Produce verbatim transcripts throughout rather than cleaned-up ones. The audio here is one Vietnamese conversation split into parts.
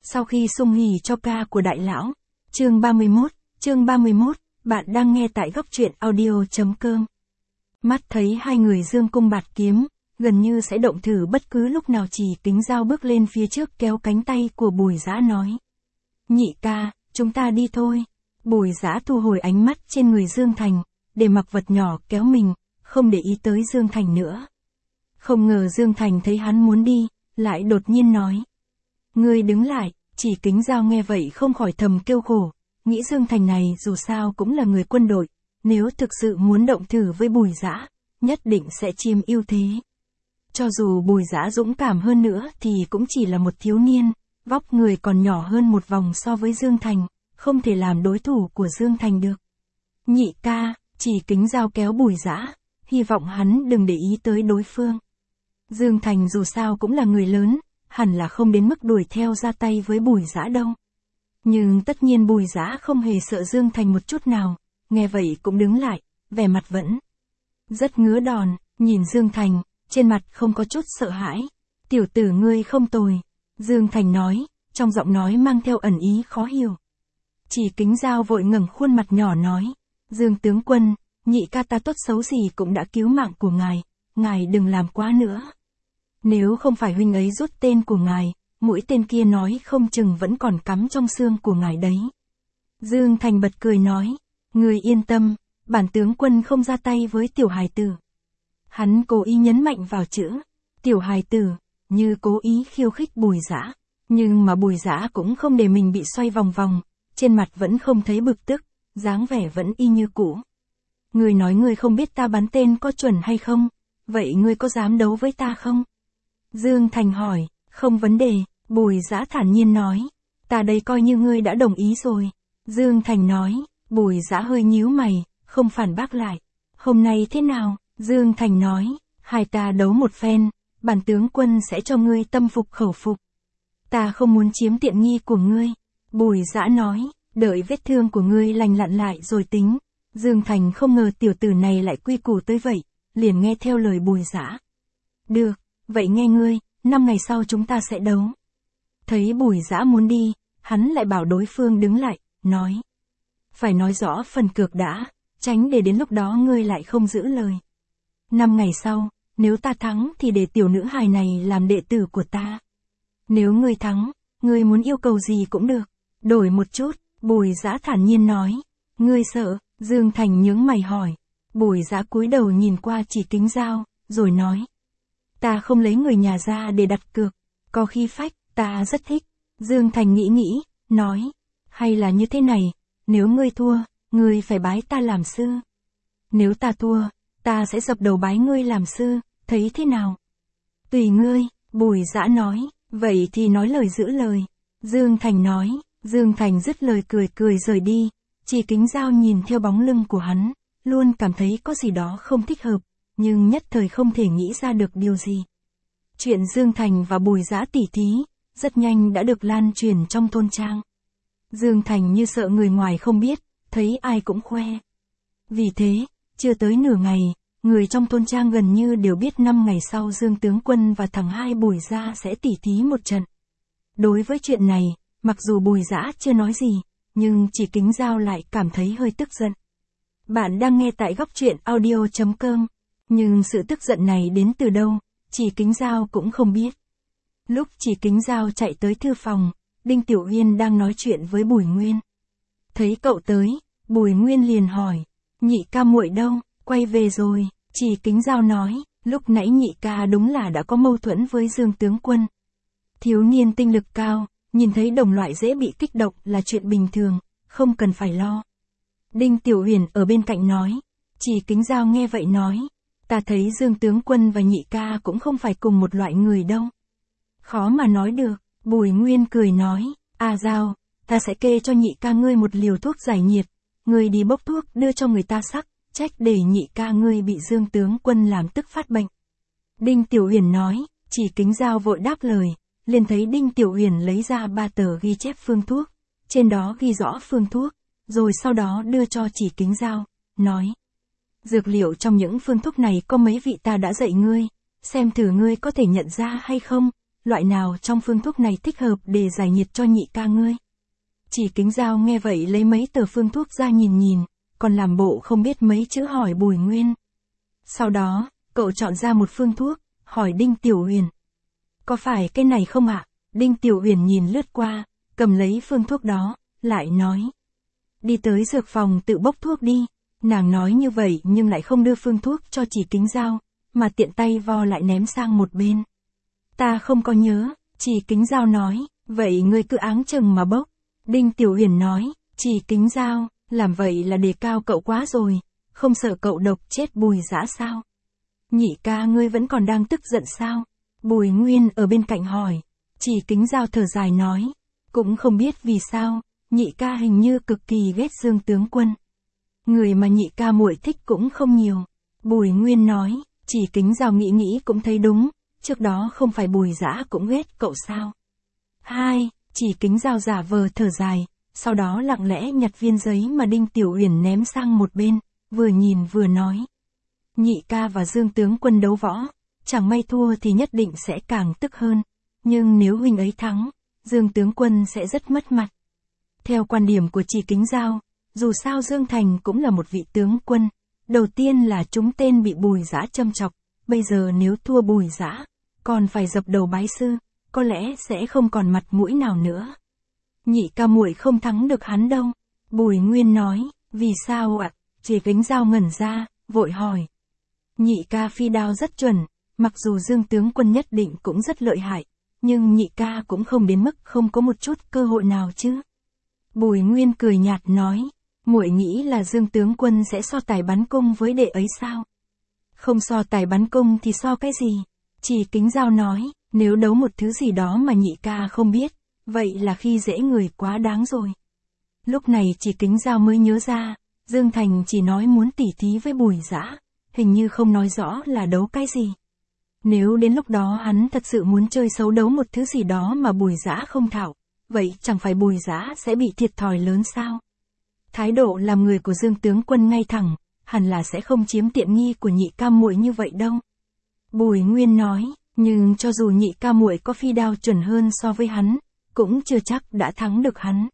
Sau khi sung hỉ cho ca của đại lão. Chương ba mươi mốt, chương ba mươi mốt, bạn đang nghe tại góc truyện audio.com. Mắt thấy hai người dương cung bạt kiếm, gần như sẽ động thử bất cứ lúc nào. Chỉ Kính Dao bước lên phía trước kéo cánh tay của Bùi Dã nói. Nhị ca, chúng ta đi thôi. Bùi Dã thu hồi ánh mắt trên người Dương Thành, để mặc vật nhỏ kéo mình, không để ý tới Dương Thành nữa. Không ngờ Dương Thành thấy hắn muốn đi, lại đột nhiên nói. Ngươi đứng lại. Chỉ Kính Dao nghe vậy không khỏi thầm kêu khổ, nghĩ Dương Thành này dù sao cũng là người quân đội, nếu thực sự muốn động thử với Bùi Dã, nhất định sẽ chiếm ưu thế. Cho dù Bùi Dã dũng cảm hơn nữa thì cũng chỉ là một thiếu niên, vóc người còn nhỏ hơn một vòng so với Dương Thành, không thể làm đối thủ của Dương Thành được. Nhị ca, Chỉ Kính Dao kéo Bùi Dã, hy vọng hắn đừng để ý tới đối phương. Dương Thành dù sao cũng là người lớn, hẳn là không đến mức đuổi theo ra tay với Bùi Dã đâu. Nhưng tất nhiên Bùi Dã không hề sợ Dương Thành một chút nào, nghe vậy cũng đứng lại, vẻ mặt vẫn rất ngứa đòn, nhìn Dương Thành, trên mặt không có chút sợ hãi. Tiểu tử ngươi không tồi, Dương Thành nói, trong giọng nói mang theo ẩn ý khó hiểu. Chỉ Kính Dao vội ngẩng khuôn mặt nhỏ nói, Dương tướng quân, nhị ca ta tốt xấu gì cũng đã cứu mạng của ngài, ngài đừng làm quá nữa. Nếu không phải huynh ấy rút tên của ngài, mũi tên kia nói không chừng vẫn còn cắm trong xương của ngài đấy. Dương Thành bật cười nói, người yên tâm, bản tướng quân không ra tay với tiểu hài tử. Hắn cố ý nhấn mạnh vào chữ tiểu hài tử, như cố ý khiêu khích Bùi Dã, nhưng mà Bùi Dã cũng không để mình bị xoay vòng vòng, trên mặt vẫn không thấy bực tức, dáng vẻ vẫn y như cũ. Ngươi nói ngươi không biết ta bắn tên có chuẩn hay không, vậy ngươi có dám đấu với ta không? Dương Thành hỏi, không vấn đề, Bùi Dã thản nhiên nói, ta đây coi như ngươi đã đồng ý rồi. Dương Thành nói, Bùi Dã hơi nhíu mày, không phản bác lại. Hôm nay thế nào? Dương Thành nói, hai ta đấu một phen, bản tướng quân sẽ cho ngươi tâm phục khẩu phục. Ta không muốn chiếm tiện nghi của ngươi. Bùi Dã nói, đợi vết thương của ngươi lành lặn lại rồi tính. Dương Thành không ngờ tiểu tử này lại quy củ tới vậy, liền nghe theo lời Bùi Dã. Được. Vậy nghe ngươi, năm ngày sau chúng ta sẽ đấu. Thấy Bùi Dã muốn đi, hắn lại bảo đối phương đứng lại, nói. Phải nói rõ phần cược đã, tránh để đến lúc đó ngươi lại không giữ lời. Năm ngày sau, nếu ta thắng thì để tiểu nữ hài này làm đệ tử của ta. Nếu ngươi thắng, ngươi muốn yêu cầu gì cũng được. Đổi một chút, Bùi Dã thản nhiên nói. Ngươi sợ? Dương Thành nhướng mày hỏi. Bùi Dã cúi đầu nhìn qua Chỉ Kính Dao, rồi nói. Ta không lấy người nhà ra để đặt cược, có khí phách, ta rất thích. Dương Thành nghĩ nghĩ, nói, hay là như thế này, nếu ngươi thua, ngươi phải bái ta làm sư. Nếu ta thua, ta sẽ dập đầu bái ngươi làm sư, thấy thế nào? Tùy ngươi, Bùi Dã nói, vậy thì nói lời giữ lời. Dương Thành nói, Dương Thành dứt lời cười cười rời đi, Chỉ Kính Dao nhìn theo bóng lưng của hắn, luôn cảm thấy có gì đó không thích hợp. Nhưng nhất thời không thể nghĩ ra được điều gì. Chuyện Dương Thành và Bùi Dã tỉ thí, rất nhanh đã được lan truyền trong thôn trang. Dương Thành như sợ người ngoài không biết, thấy ai cũng khoe. Vì thế, chưa tới nửa ngày, người trong thôn trang gần như đều biết năm ngày sau Dương tướng quân và thằng hai Bùi Dã sẽ tỉ thí một trận. Đối với chuyện này, mặc dù Bùi Dã chưa nói gì, nhưng Chỉ Kính Dao lại cảm thấy hơi tức giận. Bạn đang nghe tại góc truyện audio.com. Nhưng sự tức giận này đến từ đâu, Chỉ Kính Dao cũng không biết. Lúc Chỉ Kính Dao chạy tới thư phòng, Đinh Tiểu Uyên đang nói chuyện với Bùi Nguyên. Thấy cậu tới, Bùi Nguyên liền hỏi, nhị ca muội đâu? Quay về rồi, Chỉ Kính Dao nói, lúc nãy nhị ca đúng là đã có mâu thuẫn với Dương tướng quân. Thiếu niên tinh lực cao, nhìn thấy đồng loại dễ bị kích động là chuyện bình thường, không cần phải lo. Đinh Tiểu Uyên ở bên cạnh nói, Chỉ Kính Dao nghe vậy nói, ta thấy Dương tướng quân và nhị ca cũng không phải cùng một loại người đâu. Khó mà nói được, Bùi Nguyên cười nói, à Dao, ta sẽ kê cho nhị ca ngươi một liều thuốc giải nhiệt, ngươi đi bốc thuốc đưa cho người ta sắc, trách để nhị ca ngươi bị Dương tướng quân làm tức phát bệnh. Đinh Tiểu Uyển nói, Chỉ Kính Dao vội đáp lời, liền thấy Đinh Tiểu Uyển lấy ra ba tờ ghi chép phương thuốc, trên đó ghi rõ phương thuốc, rồi sau đó đưa cho Chỉ Kính Dao, nói. Dược liệu trong những phương thuốc này có mấy vị ta đã dạy ngươi, xem thử ngươi có thể nhận ra hay không, loại nào trong phương thuốc này thích hợp để giải nhiệt cho nhị ca ngươi? Chỉ Kính Dao nghe vậy lấy mấy tờ phương thuốc ra nhìn nhìn, còn làm bộ không biết mấy chữ hỏi Bùi Nguyên. Sau đó, cậu chọn ra một phương thuốc, hỏi Đinh Tiểu Huyền. Có phải cái này không ạ? Đinh Tiểu Huyền nhìn lướt qua, cầm lấy phương thuốc đó, lại nói. Đi tới dược phòng tự bốc thuốc đi. Nàng nói như vậy nhưng lại không đưa phương thuốc cho Chỉ Kính Dao, mà tiện tay vo lại ném sang một bên. Ta không có nhớ, Chỉ Kính Dao nói, vậy ngươi cứ áng chừng mà bốc. Đinh Tiểu Huyền nói, Chỉ Kính Dao, làm vậy là đề cao cậu quá rồi, không sợ cậu độc chết Bùi Dã sao? Nhị ca ngươi vẫn còn đang tức giận sao? Bùi Nguyên ở bên cạnh hỏi. Chỉ Kính Dao thở dài nói, cũng không biết vì sao, nhị ca hình như cực kỳ ghét Dương tướng quân. Người mà nhị ca muội thích cũng không nhiều. Bùi Nguyên nói, Chỉ Kính Dao nghĩ nghĩ cũng thấy đúng, trước đó không phải Bùi Dã cũng ghét cậu sao? Hai, Chỉ Kính Dao giả vờ thở dài, sau đó lặng lẽ nhặt viên giấy mà Đinh Tiểu Huyền ném sang một bên, vừa nhìn vừa nói. Nhị ca và Dương tướng quân đấu võ, chẳng may thua thì nhất định sẽ càng tức hơn, nhưng nếu huynh ấy thắng, Dương tướng quân sẽ rất mất mặt. Theo quan điểm của Chỉ Kính Dao, dù sao Dương Thành cũng là một vị tướng quân, đầu tiên là chúng tên bị Bùi Dã châm chọc, bây giờ nếu thua Bùi Dã, còn phải dập đầu bái sư, có lẽ sẽ không còn mặt mũi nào nữa. Nhị ca muội không thắng được hắn đâu. Bùi Nguyên nói, vì sao ạ? Chỉ Kính Dao ngẩn ra, vội hỏi. Nhị ca phi đao rất chuẩn, mặc dù Dương tướng quân nhất định cũng rất lợi hại, nhưng nhị ca cũng không đến mức không có một chút cơ hội nào chứ. Bùi Nguyên cười nhạt nói, muội nghĩ là Dương tướng quân sẽ so tài bắn cung với đệ ấy sao? Không so tài bắn cung thì so cái gì? Chỉ Kính Dao nói, nếu đấu một thứ gì đó mà nhị ca không biết, vậy là khi dễ người quá đáng rồi. Lúc này Chỉ Kính Dao mới nhớ ra, Dương Thành chỉ nói muốn tỉ thí với Bùi Dã, hình như không nói rõ là đấu cái gì. Nếu đến lúc đó hắn thật sự muốn chơi xấu đấu một thứ gì đó mà Bùi Dã không thạo, vậy chẳng phải Bùi Dã sẽ bị thiệt thòi lớn sao? Thái độ làm người của Dương tướng quân ngay thẳng, hẳn là sẽ không chiếm tiện nghi của nhị ca muội như vậy đâu. Bùi Nguyên nói, nhưng cho dù nhị ca muội có phi đao chuẩn hơn so với hắn, cũng chưa chắc đã thắng được hắn.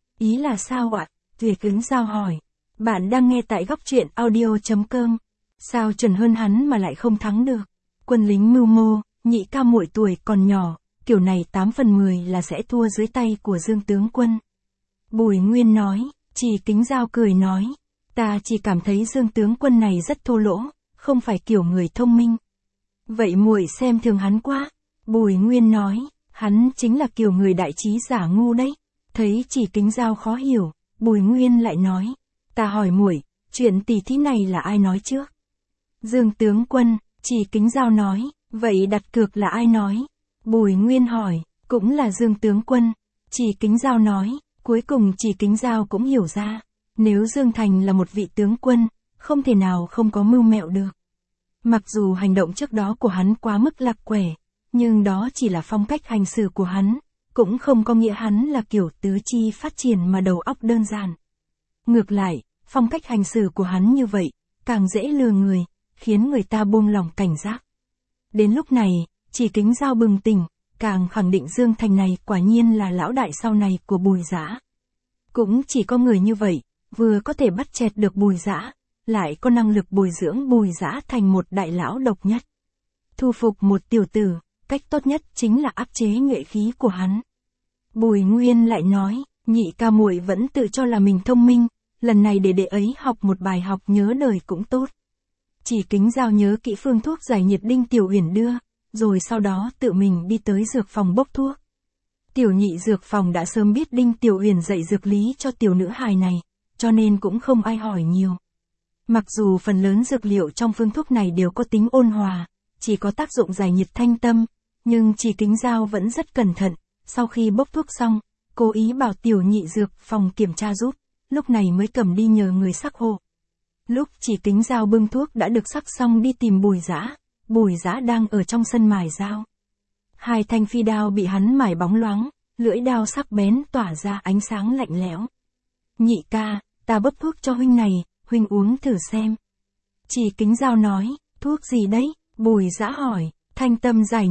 Ý là sao ạ? Chỉ Kính Dao hỏi. Bạn đang nghe tại góc truyện audio chấm com. Sao chuẩn hơn hắn mà lại không thắng được? Quân lính mưu mô, nhị ca muội tuổi còn nhỏ, kiểu này tám phần mười là sẽ thua dưới tay của Dương tướng quân. Bùi Nguyên nói, Chỉ Kính Dao cười nói, ta chỉ cảm thấy Dương tướng quân này rất thô lỗ, không phải kiểu người thông minh. Vậy muội xem thường hắn quá. Bùi Nguyên nói, hắn chính là kiểu người đại trí giả ngu đấy. Thấy Chỉ Kính Dao khó hiểu, Bùi Nguyên lại nói, ta hỏi muội, chuyện tỉ thí này là ai nói trước? Dương tướng quân. Chỉ Kính Dao nói, vậy đặt cược là ai nói? Bùi Nguyên hỏi, cũng là Dương tướng quân. Chỉ Kính Dao nói, cuối cùng Chỉ Kính Dao cũng hiểu ra, nếu Dương Thành là một vị tướng quân, không thể nào không có mưu mẹo được. Mặc dù hành động trước đó của hắn quá mức lạc quẻ, nhưng đó chỉ là phong cách hành xử của hắn, cũng không có nghĩa hắn là kiểu tứ chi phát triển mà đầu óc đơn giản. Ngược lại, phong cách hành xử của hắn như vậy, càng dễ lừa người, khiến người ta buông lỏng cảnh giác. Đến lúc này, Chỉ Kính Dao bừng tỉnh, càng khẳng định Dương Thành này quả nhiên là lão đại sau này của Bùi Dã. Cũng chỉ có người như vậy, vừa có thể bắt chẹt được Bùi Dã, lại có năng lực bồi dưỡng Bùi Dã thành một đại lão độc nhất. Thu phục một tiểu tử, cách tốt nhất chính là áp chế nhuệ khí của hắn. Bùi Nguyên lại nói, nhị ca muội vẫn tự cho là mình thông minh, lần này để đệ ấy học một bài học nhớ đời cũng tốt. Chỉ Kính Dao nhớ kỹ phương thuốc giải nhiệt Đinh Tiểu Huyền đưa, rồi sau đó tự mình đi tới dược phòng bốc thuốc. Tiểu nhị dược phòng đã sớm biết Đinh Tiểu Huyền dạy dược lý cho tiểu nữ hài này, cho nên cũng không ai hỏi nhiều. Mặc dù phần lớn dược liệu trong phương thuốc này đều có tính ôn hòa, chỉ có tác dụng giải nhiệt thanh tâm, nhưng Chỉ Kính Dao vẫn rất cẩn thận, sau khi bốc thuốc xong, cố ý bảo tiểu nhị dược phòng kiểm tra giúp, lúc này mới cầm đi nhờ người sắc hộ. Lúc Chỉ Kính Dao bưng thuốc đã được sắc xong đi tìm Bùi Dã, Bùi Dã đang ở trong sân mài dao. Hai thanh phi đao bị hắn mài bóng loáng, lưỡi đao sắc bén tỏa ra ánh sáng lạnh lẽo. Nhị ca, ta bốc thuốc cho huynh này, huynh uống thử xem. Chỉ Kính Dao nói, thuốc gì đấy? Bùi Dã hỏi, thanh tâm giải nhiệt.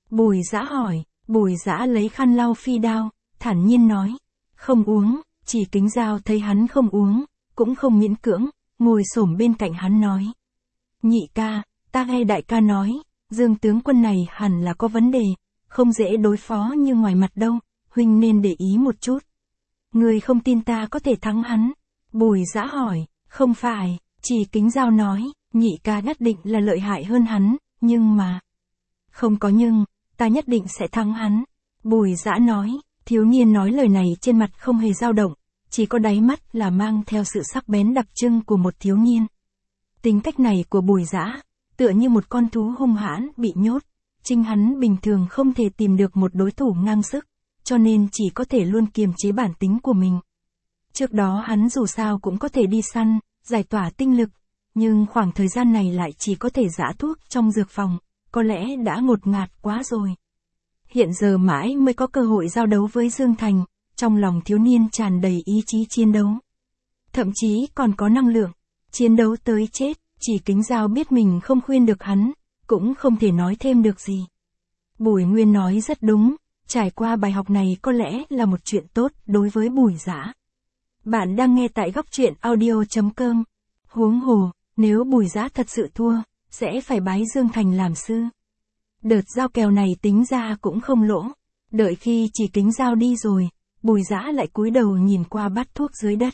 Bùi Dã hỏi, Bùi Dã lấy khăn lau phi đao, thản nhiên nói, không uống. Chỉ Kính Dao thấy hắn không uống, cũng không miễn cưỡng, ngồi xổm bên cạnh hắn nói. Nhị ca, ta nghe đại ca nói, Dương tướng quân này hẳn là có vấn đề, không dễ đối phó như ngoài mặt đâu, huynh nên để ý một chút. Ngươi không tin ta có thể thắng hắn? Bùi Dã hỏi, không phải, Chỉ Kính Dao nói, nhị ca nhất định là lợi hại hơn hắn, nhưng mà... Không có nhưng, ta nhất định sẽ thắng hắn. Bùi Dã nói, thiếu niên nói lời này trên mặt không hề dao động, chỉ có đáy mắt là mang theo sự sắc bén đặc trưng của một thiếu niên. Tính cách này của Bùi Dã, tựa như một con thú hung hãn bị nhốt, chính hắn bình thường không thể tìm được một đối thủ ngang sức, cho nên chỉ có thể luôn kiềm chế bản tính của mình. Trước đó hắn dù sao cũng có thể đi săn, giải tỏa tinh lực, nhưng khoảng thời gian này lại chỉ có thể giã thuốc trong dược phòng, có lẽ đã ngột ngạt quá rồi. Hiện giờ mãi mới có cơ hội giao đấu với Dương Thành, trong lòng thiếu niên tràn đầy ý chí chiến đấu. Thậm chí còn có năng lượng, chiến đấu tới chết, Chỉ Kính Dao biết mình không khuyên được hắn, cũng không thể nói thêm được gì. Bùi Nguyên nói rất đúng, trải qua bài học này có lẽ là một chuyện tốt đối với Bùi Dã. Bạn đang nghe tại góc truyện audio chấm com. Huống hồ, nếu Bùi Dã thật sự thua, sẽ phải bái Dương Thành làm sư. Đợt giao kèo này tính ra cũng không lỗ. Đợi khi Chỉ Kính Dao đi rồi, Bùi Dã lại cúi đầu nhìn qua bát thuốc dưới đất.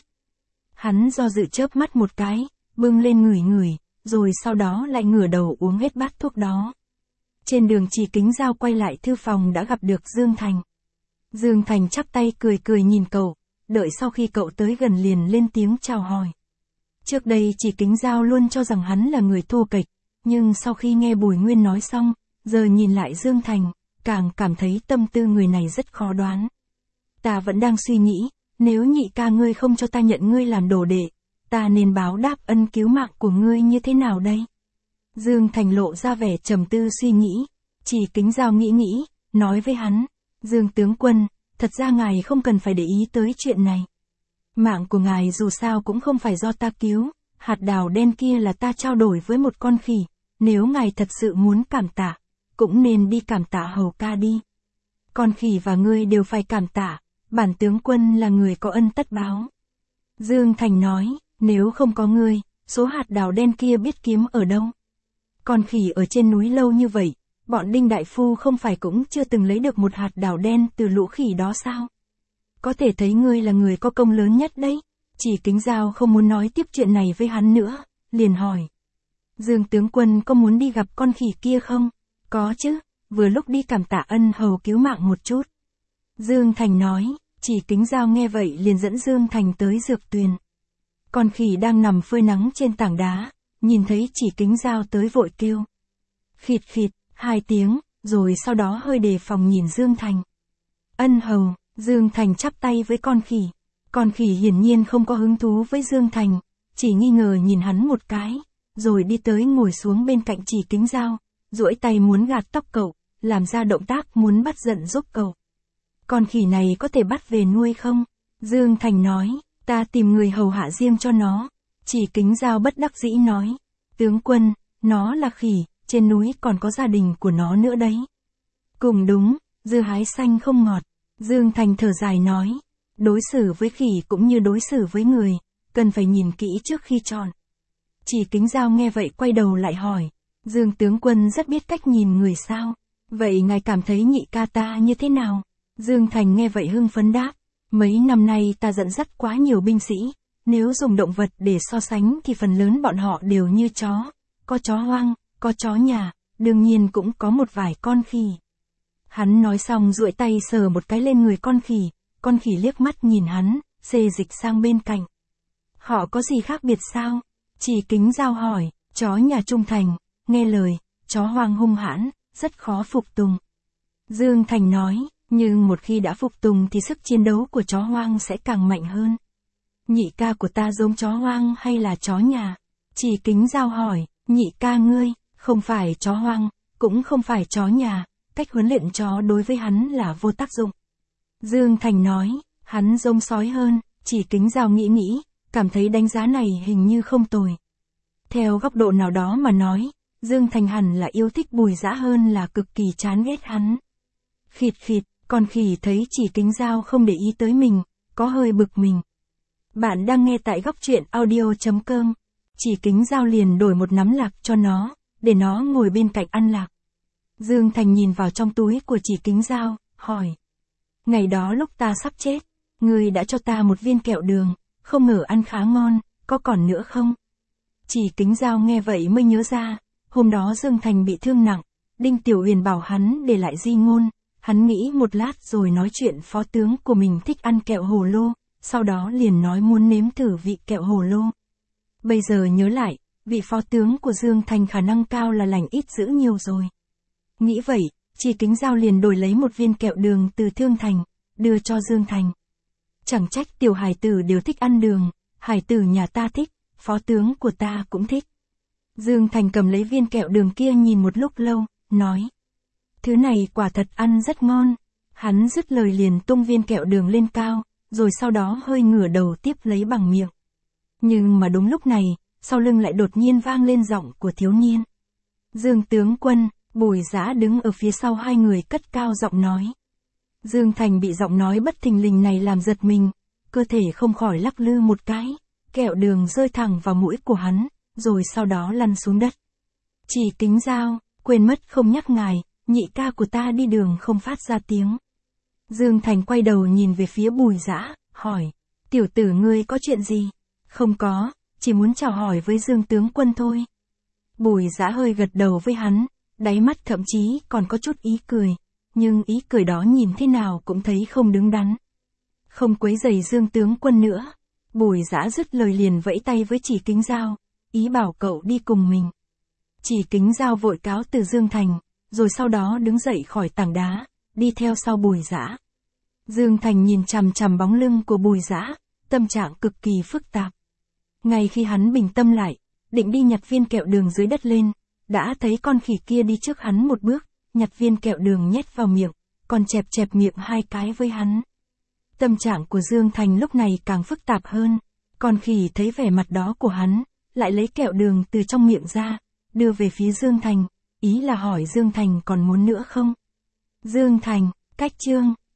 Hắn do dự chớp mắt một cái, bưng lên ngửi ngửi, rồi sau đó lại ngửa đầu uống hết bát thuốc đó. Trên đường Chỉ Kính Dao quay lại thư phòng đã gặp được Dương Thành. Dương Thành chắp tay cười cười nhìn cậu, đợi sau khi cậu tới gần liền lên tiếng chào hỏi. Trước đây Chỉ Kính Dao luôn cho rằng hắn là người thô kệch, nhưng sau khi nghe Bùi Nguyên nói xong, giờ nhìn lại Dương Thành, càng cảm thấy tâm tư người này rất khó đoán. Ta vẫn đang suy nghĩ, nếu nhị ca ngươi không cho ta nhận ngươi làm đồ đệ, ta nên báo đáp ân cứu mạng của ngươi như thế nào đây? Dương Thành lộ ra vẻ trầm tư suy nghĩ, Chỉ Kính Dao nghĩ nghĩ, nói với hắn, Dương tướng quân, thật ra ngài không cần phải để ý tới chuyện này. Mạng của ngài dù sao cũng không phải do ta cứu, hạt đào đen kia là ta trao đổi với một con khỉ, nếu ngài thật sự muốn cảm tạ, cũng nên đi cảm tạ hầu ca đi. Con khỉ và ngươi đều phải cảm tạ, bản tướng quân là người có ân tất báo. Dương Thành nói, nếu không có ngươi, số hạt đào đen kia biết kiếm ở đâu. Con khỉ ở trên núi lâu như vậy, bọn Đinh Đại Phu không phải cũng chưa từng lấy được một hạt đào đen từ lũ khỉ đó sao? Có thể thấy ngươi là người có công lớn nhất đấy. Chỉ Kính Dao không muốn nói tiếp chuyện này với hắn nữa, liền hỏi. Dương tướng quân có muốn đi gặp con khỉ kia không? Có chứ, vừa lúc đi cảm tạ ân hầu cứu mạng một chút. Dương Thành nói, Chỉ Kính Dao nghe vậy liền dẫn Dương Thành tới dược tuyền. Con khỉ đang nằm phơi nắng trên tảng đá, nhìn thấy Chỉ Kính Dao tới vội kêu. Khịt khịt, hai tiếng, rồi sau đó hơi đề phòng nhìn Dương Thành. Ân hầu, Dương Thành chắp tay với con khỉ. Con khỉ hiển nhiên không có hứng thú với Dương Thành, chỉ nghi ngờ nhìn hắn một cái, rồi đi tới ngồi xuống bên cạnh Chỉ Kính Dao, duỗi tay muốn gạt tóc cậu, làm ra động tác muốn bắt giận giúp cậu. Con khỉ này có thể bắt về nuôi không? Dương Thành nói, ta tìm người hầu hạ riêng cho nó. Chỉ Kính Dao bất đắc dĩ nói, tướng quân, nó là khỉ, trên núi còn có gia đình của nó nữa đấy. Cùng đúng, dưa hái xanh không ngọt. Dương Thành thở dài nói, đối xử với khỉ cũng như đối xử với người, cần phải nhìn kỹ trước khi chọn. Chỉ Kính Dao nghe vậy quay đầu lại hỏi, Dương tướng quân rất biết cách nhìn người sao? Vậy ngài cảm thấy nhị ca ta như thế nào? Dương Thành nghe vậy hưng phấn đáp, mấy năm nay ta dẫn dắt quá nhiều binh sĩ, nếu dùng động vật để so sánh thì phần lớn bọn họ đều như chó, có chó hoang, có chó nhà, đương nhiên cũng có một vài con khỉ. Hắn nói xong duỗi tay sờ một cái lên người con khỉ, con khỉ liếc mắt nhìn hắn, xê dịch sang bên cạnh. Họ có gì khác biệt sao? Chỉ Kính Dao hỏi, chó nhà trung thành, nghe lời, chó hoang hung hãn, rất khó phục tùng. Dương Thành nói, nhưng một khi đã phục tùng thì sức chiến đấu của chó hoang sẽ càng mạnh hơn. Nhị ca của ta giống chó hoang hay là chó nhà? Chỉ Kính Dao hỏi, nhị ca ngươi, không phải chó hoang, cũng không phải chó nhà, cách huấn luyện chó đối với hắn là vô tác dụng. Dương Thành nói, hắn giống sói hơn. Chỉ Kính Dao nghĩ nghĩ, cảm thấy đánh giá này hình như không tồi. Theo góc độ nào đó mà nói, Dương Thành hẳn là yêu thích Bùi Dã hơn là cực kỳ chán ghét hắn. Khịt khịt, con khỉ thấy Chỉ Kính Dao không để ý tới mình, có hơi bực mình. Bạn đang nghe tại góc truyện audio.com. Chỉ Kính Dao liền đổi một nắm lạc cho nó, để nó ngồi bên cạnh ăn lạc. Dương Thành nhìn vào trong túi của Chỉ Kính Dao, hỏi. Ngày đó lúc ta sắp chết, ngươi đã cho ta một viên kẹo đường, không ngờ ăn khá ngon, có còn nữa không? Chỉ Kính Dao nghe vậy mới nhớ ra, hôm đó Dương Thành bị thương nặng, Đinh Tiểu Huyền bảo hắn để lại di ngôn, hắn nghĩ một lát rồi nói chuyện phó tướng của mình thích ăn kẹo hồ lô, sau đó liền nói muốn nếm thử vị kẹo hồ lô. Bây giờ nhớ lại, vị phó tướng của Dương Thành khả năng cao là lành ít dữ nhiều rồi. Nghĩ vậy, Chỉ Kính Dao liền đổi lấy một viên kẹo đường từ Thương Thành, đưa cho Dương Thành. Chẳng trách tiểu hải tử đều thích ăn đường, hải tử nhà ta thích, phó tướng của ta cũng thích. Dương Thành cầm lấy viên kẹo đường kia nhìn một lúc lâu, nói. Thứ này quả thật ăn rất ngon. Hắn dứt lời liền tung viên kẹo đường lên cao, rồi sau đó hơi ngửa đầu tiếp lấy bằng miệng. Nhưng mà đúng lúc này, sau lưng lại đột nhiên vang lên giọng của thiếu niên. Dương tướng quân, Bùi Dã đứng ở phía sau hai người cất cao giọng nói. Dương Thành bị giọng nói bất thình lình này làm giật mình, cơ thể không khỏi lắc lư một cái, kẹo đường rơi thẳng vào mũi của hắn, rồi sau đó lăn xuống đất. Chỉ Kính Dao, quên mất không nhắc ngài, nhị ca của ta đi đường không phát ra tiếng. Dương Thành quay đầu nhìn về phía Bùi Dã, hỏi, tiểu tử ngươi có chuyện gì? Không có, chỉ muốn chào hỏi với Dương tướng quân thôi. Bùi Dã hơi gật đầu với hắn, đáy mắt thậm chí còn có chút ý cười, nhưng ý cười đó nhìn thế nào cũng thấy không đứng đắn. Không quấy rầy Dương tướng quân nữa, Bùi Dã dứt lời liền vẫy tay với Chỉ Kính Dao, ý bảo cậu đi cùng mình. Chỉ Kính Dao vội cáo từ Dương Thành, rồi sau đó đứng dậy khỏi tảng đá, đi theo sau Bùi Dã. Dương Thành nhìn chằm chằm bóng lưng của Bùi Dã, tâm trạng cực kỳ phức tạp. Ngay khi hắn bình tâm lại, định đi nhặt viên kẹo đường dưới đất lên, đã thấy con khỉ kia đi trước hắn một bước, nhặt viên kẹo đường nhét vào miệng, còn chẹp chẹp miệng hai cái với hắn. Tâm trạng của Dương Thành lúc này càng phức tạp hơn, con khỉ thấy vẻ mặt đó của hắn, lại lấy kẹo đường từ trong miệng ra, đưa về phía Dương Thành, ý là hỏi Dương Thành còn muốn nữa không? Dương Thành, cách chương.